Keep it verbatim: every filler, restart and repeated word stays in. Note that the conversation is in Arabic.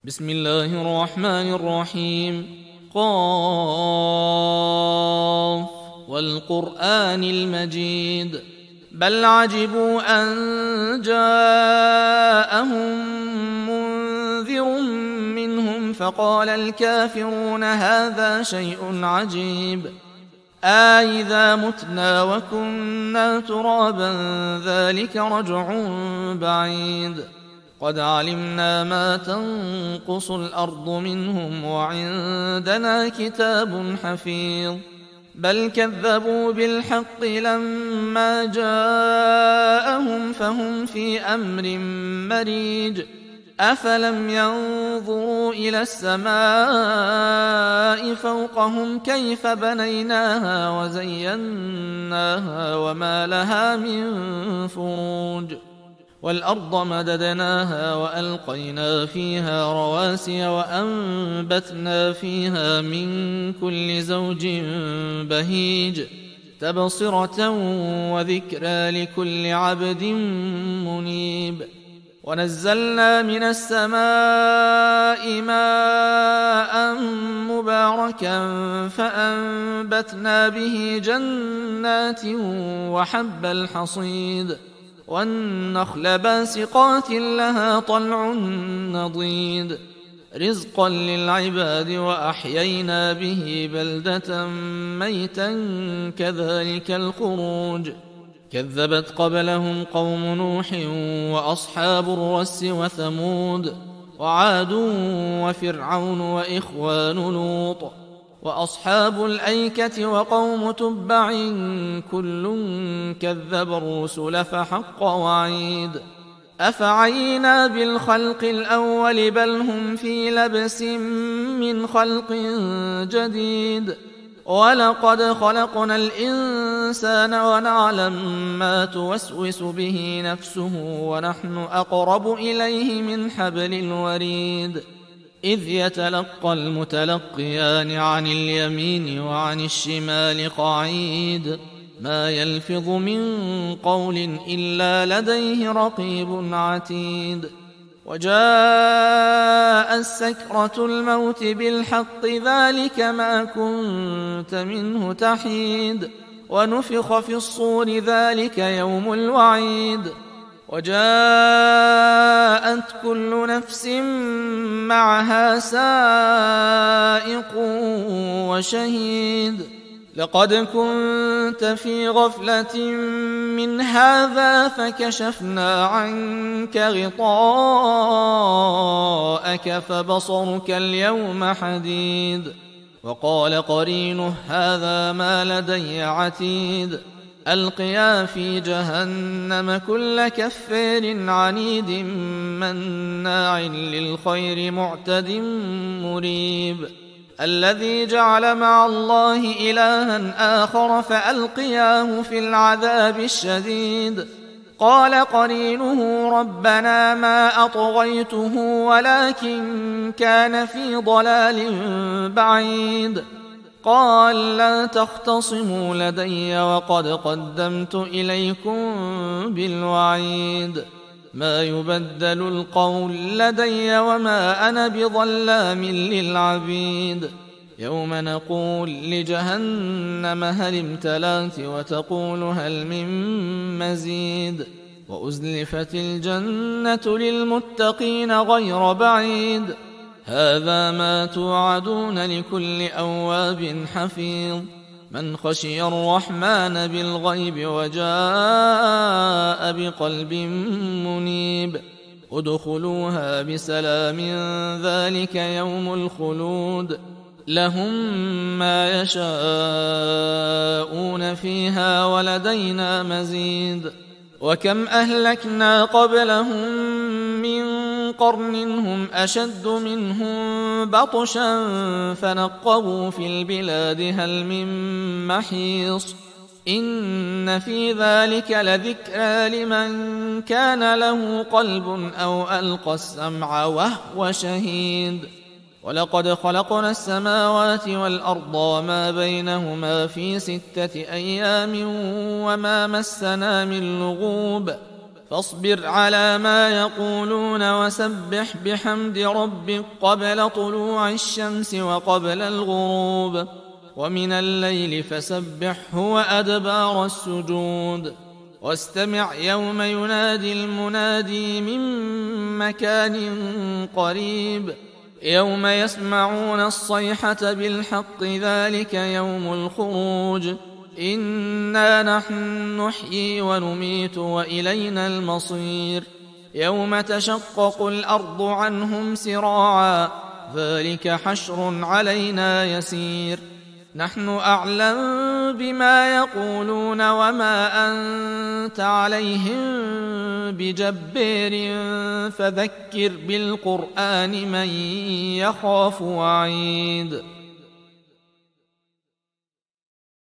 بسم الله الرحمن الرحيم. قاف والقرآن المجيد بل عجبوا أن جاءهم منذر منهم فقال الكافرون هذا شيء عجيب أإذا متنا وكنا ترابا ذلك رجع بعيد قد علمنا ما تنقص الأرض منهم وعندنا كتاب حفيظ بل كذبوا بالحق لما جاءهم فهم في أمر مريج أفلم ينظروا إلى السماء فوقهم كيف بنيناها وزيناها وما لها من فروج والأرض مددناها وألقينا فيها رواسي وأنبتنا فيها من كل زوج بهيج تبصرة وذكرى لكل عبد منيب ونزلنا من السماء ماء مباركا فأنبتنا به جنات وحب الحصيد والنخل باسقات لها طلع نضيد رزقا للعباد وأحيينا به بلدة ميتا كذلك الخروج كذبت قبلهم قوم نوح وأصحاب الرس وثمود وعاد وفرعون وإخوان لوط وأصحاب الأيكة وقوم تبع كل كذب الرسل فحق وعيد أفعينا بالخلق الأول بل هم في لبس من خلق جديد ولقد خلقنا الإنسان ونعلم ما توسوس به نفسه ونحن أقرب إليه من حبل الوريد إذ يتلقى المتلقيان عن اليمين وعن الشمال قعيد ما يلفظ من قول إلا لديه رقيب عتيد وجاء السكرة الموت بالحق ذلك ما كنت منه تحيد ونفخ في الصور ذلك يوم الوعيد وجاءت كل نفس معها سائق وشهيد لقد كنت في غفلة من هذا فكشفنا عنك غطاءك فبصرك اليوم حديد وقال قرينه هذا ما لدي عتيد ألقيا في جهنم كل كفار عنيد مناع للخير معتد مريب الذي جعل مع الله إلها آخر فألقياه في العذاب الشديد قال قرينه ربنا ما أطغيته ولكن كان في ضلال بعيد قال لا تختصموا لدي وقد قدمت إليكم بالوعيد ما يبدل القول لدي وما أنا بظلام للعبيد يوم نقول لجهنم هل امتلأت وتقول هل من مزيد وأزلفت الجنة للمتقين غير بعيد هذا ما توعدون لكل أواب حفيظ من خشي الرحمن بالغيب وجاء بقلب منيب ادخلوها بسلام ذلك يوم الخلود لهم ما يشاءون فيها ولدينا مزيد وكم أهلكنا قبلهم من قرن هم أشد منهم بطشا فنقبوا في البلاد هل من محيص إن في ذلك لذكرى لمن كان له قلب أو ألقى السمع وهو شهيد ولقد خلقنا السماوات والأرض وما بينهما في ستة أيام وما مسنا من لغوب فاصبر على ما يقولون وسبح بحمد ربك قبل طلوع الشمس وقبل الغروب، ومن الليل فسبحه وأدبار السجود. واستمع يوم ينادي المنادي من مكان قريب، يوم يسمعون الصيحة بالحق ذلك يوم الخروج. إنا نحن نحيي ونميت وإلينا المصير. يوم تشقق الأرض عنهم سراعا ذلك حشر علينا يسير. نحن أعلم بما يقولون وما أنت عليهم بجبار، فذكر بالقرآن من يخاف وعيد.